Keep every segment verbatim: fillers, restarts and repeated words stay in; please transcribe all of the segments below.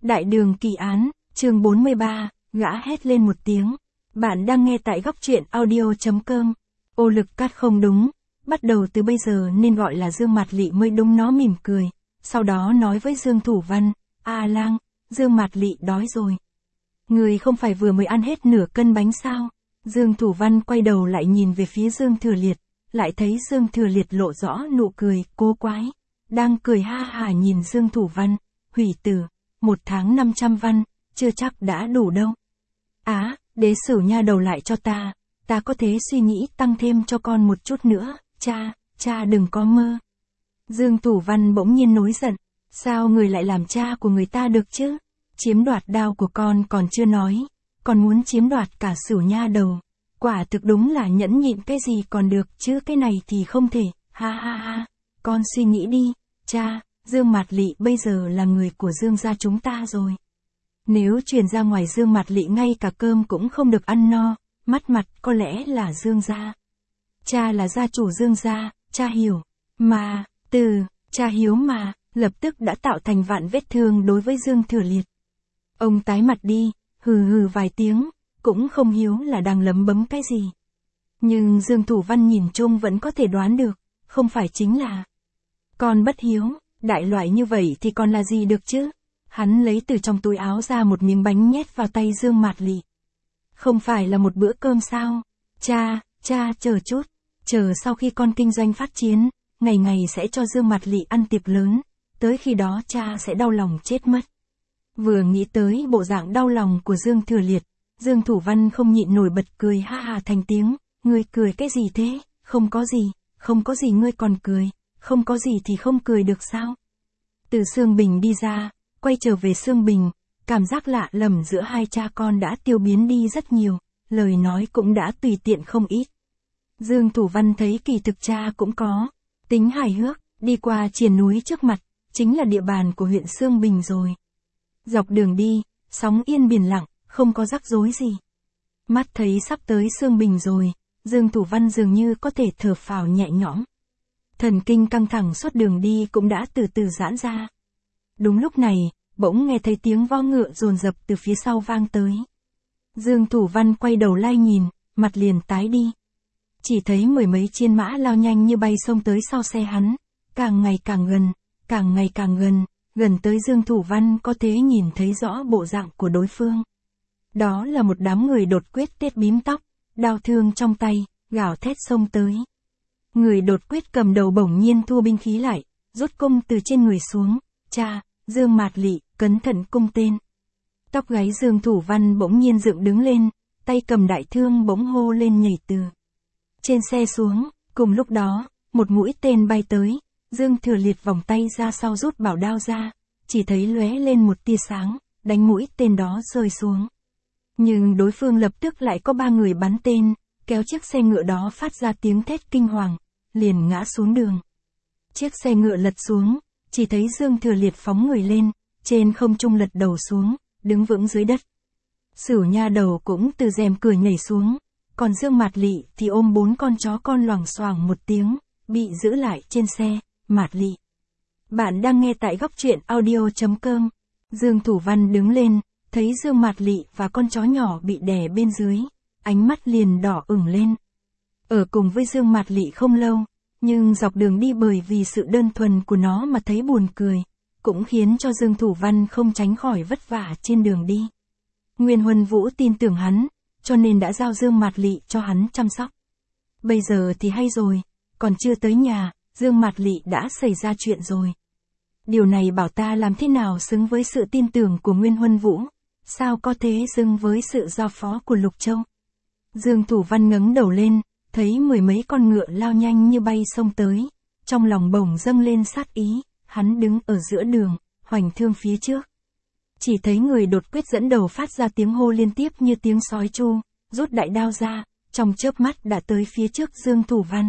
Đại đường kỳ án, chương bốn mươi ba, gã hét lên một tiếng. Bạn đang nghe tại góc truyện audio.com. Ô Lực Cát không đúng, bắt đầu từ bây giờ nên gọi là Dương Mạt Lị mới đúng. Nó mỉm cười, sau đó nói với Dương Thủ Văn, A Lang, Dương Mạt Lị đói rồi. Người không phải vừa mới ăn hết nửa cân bánh sao? Dương Thủ Văn quay đầu lại nhìn về phía Dương Thừa Liệt, lại thấy Dương Thừa Liệt lộ rõ nụ cười, cố quái. Đang cười ha hả nhìn Dương Thủ Văn, hủy tử, một tháng năm trăm văn, chưa chắc đã đủ đâu. Á, đế sử nha đầu lại cho ta, ta có thể suy nghĩ tăng thêm cho con một chút nữa, cha, cha đừng có mơ. Dương Thủ Văn bỗng nhiên nổi giận, sao người lại làm cha của người ta được chứ? Chiếm đoạt đao của con còn chưa nói, còn muốn chiếm đoạt cả Sửu nha đầu. Quả thực đúng là nhẫn nhịn cái gì còn được chứ cái này thì không thể, ha ha ha, con suy nghĩ đi, cha, Dương Mạt Lị bây giờ là người của Dương gia chúng ta rồi. Nếu truyền ra ngoài Dương Mạt Lị ngay cả cơm cũng không được ăn no, mắt mặt có lẽ là Dương gia. Cha là gia chủ Dương gia, cha hiểu, mà, từ, cha hiếu mà, lập tức đã tạo thành vạn vết thương đối với Dương Thừa Liệt. Ông tái mặt đi, hừ hừ vài tiếng, cũng không hiếu là đang lấm bấm cái gì. Nhưng Dương Thủ Văn nhìn chung vẫn có thể đoán được, không phải chính là con bất hiếu, đại loại như vậy thì còn là gì được chứ? Hắn lấy từ trong túi áo ra một miếng bánh nhét vào tay Dương Mạt Lị. Không phải là một bữa cơm sao? Cha, cha chờ chút, chờ sau khi con kinh doanh phát chiến, ngày ngày sẽ cho Dương Mạt Lị ăn tiệc lớn, tới khi đó cha sẽ đau lòng chết mất. Vừa nghĩ tới bộ dạng đau lòng của Dương Thừa Liệt, Dương Thủ Văn không nhịn nổi bật cười ha ha thành tiếng, ngươi cười cái gì thế, không có gì, không có gì ngươi còn cười, không có gì thì không cười được sao? Từ Sương Bình đi ra, quay trở về Sương Bình, cảm giác lạ lầm giữa hai cha con đã tiêu biến đi rất nhiều, lời nói cũng đã tùy tiện không ít. Dương Thủ Văn thấy kỳ thực cha cũng có tính hài hước, đi qua triền núi trước mặt, chính là địa bàn của huyện Sương Bình rồi. Dọc đường đi, sóng yên biển lặng, không có rắc rối gì. Mắt thấy sắp tới Sương Bình rồi, Dương Thủ Văn dường như có thể thở phào nhẹ nhõm. Thần kinh căng thẳng suốt đường đi cũng đã từ từ giãn ra. Đúng lúc này, bỗng nghe thấy tiếng vo ngựa dồn dập từ phía sau vang tới. Dương Thủ Văn quay đầu lai nhìn, mặt liền tái đi. Chỉ thấy mười mấy chiên mã lao nhanh như bay xông tới sau xe hắn, càng ngày càng gần, càng ngày càng gần, gần tới Dương Thủ Văn có thể nhìn thấy rõ bộ dạng của đối phương. Đó là một đám người đột quyết tết bím tóc, đao thương trong tay, gào thét xông tới. Người đột quyết cầm đầu bỗng nhiên thua binh khí lại, rút cung từ trên người xuống, cha, Dương Mạt Lị, cẩn thận cung tên. Tóc gáy Dương Thủ Văn bỗng nhiên dựng đứng lên, tay cầm đại thương bỗng hô lên nhảy từ trên xe xuống, cùng lúc đó, một mũi tên bay tới, Dương Thừa Liệt vòng tay ra sau rút bảo đao ra, chỉ thấy lóe lên một tia sáng, đánh mũi tên đó rơi xuống. Nhưng đối phương lập tức lại có ba người bắn tên, kéo chiếc xe ngựa đó phát ra tiếng thét kinh hoàng, liền ngã xuống đường. Chiếc xe ngựa lật xuống, chỉ thấy Dương Thừa Liệt phóng người lên, trên không trung lật đầu xuống, đứng vững dưới đất. Sửu nha đầu cũng từ rèm cửa nhảy xuống, còn Dương Mạt Lị thì ôm bốn con chó con loảng xoảng một tiếng, bị giữ lại trên xe. Mạt Lị. Bạn đang nghe tại góc truyện audio.com. Dương Thủ Văn đứng lên, thấy Dương Mạt Lị và con chó nhỏ bị đè bên dưới, ánh mắt liền đỏ ửng lên. Ở cùng với Dương Mạt Lị không lâu, nhưng dọc đường đi bởi vì sự đơn thuần của nó mà thấy buồn cười, cũng khiến cho Dương Thủ Văn không tránh khỏi vất vả trên đường đi. Nguyên Huân Vũ tin tưởng hắn, cho nên đã giao Dương Mạt Lị cho hắn chăm sóc. Bây giờ thì hay rồi, còn chưa tới nhà, Dương Mạt Lị đã xảy ra chuyện rồi. Điều này bảo ta làm thế nào xứng với sự tin tưởng của Nguyên Huân Vũ, sao có thế xứng với sự giao phó của Lục Châu. Dương Thủ Văn ngẩng đầu lên, thấy mười mấy con ngựa lao nhanh như bay xông tới, trong lòng bỗng dâng lên sát ý, hắn đứng ở giữa đường, hoành thương phía trước. Chỉ thấy người đột quyết dẫn đầu phát ra tiếng hô liên tiếp như tiếng sói tru, rút đại đao ra, trong chớp mắt đã tới phía trước Dương Thủ Văn.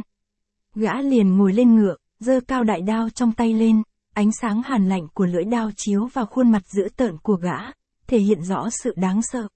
Gã liền ngồi lên ngựa, giơ cao đại đao trong tay lên, ánh sáng hàn lạnh của lưỡi đao chiếu vào khuôn mặt dữ tợn của gã, thể hiện rõ sự đáng sợ.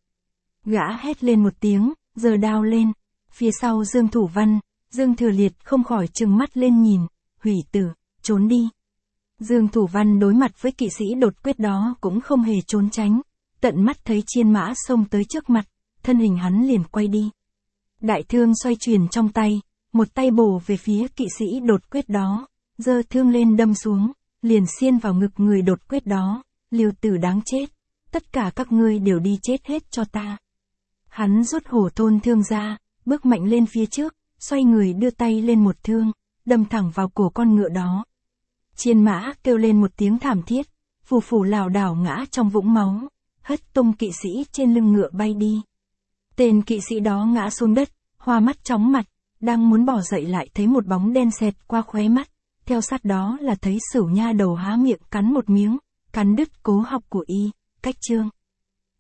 Gã hét lên một tiếng, giơ đao lên, phía sau Dương Thủ Văn, Dương Thừa Liệt không khỏi trừng mắt lên nhìn, hủy tử, trốn đi. Dương Thủ Văn đối mặt với kỵ sĩ đột quyết đó cũng không hề trốn tránh, tận mắt thấy chiên mã xông tới trước mặt, thân hình hắn liền quay đi. Đại thương xoay chuyển trong tay, một tay bổ về phía kỵ sĩ đột quyết đó, giơ thương lên đâm xuống, liền xiên vào ngực người đột quyết đó, Lưu tử đáng chết, tất cả các ngươi đều đi chết hết cho ta. Hắn rút hổ thôn thương ra, bước mạnh lên phía trước, xoay người đưa tay lên một thương, đâm thẳng vào cổ con ngựa đó. Chiên mã kêu lên một tiếng thảm thiết, phù phù lảo đảo ngã trong vũng máu, hất tung kỵ sĩ trên lưng ngựa bay đi. Tên kỵ sĩ đó ngã xuống đất, hoa mắt chóng mặt, đang muốn bỏ dậy lại thấy một bóng đen xẹt qua khóe mắt, theo sát đó là thấy Sửu Nha đầu há miệng cắn một miếng, cắn đứt cố học của y. Cách chương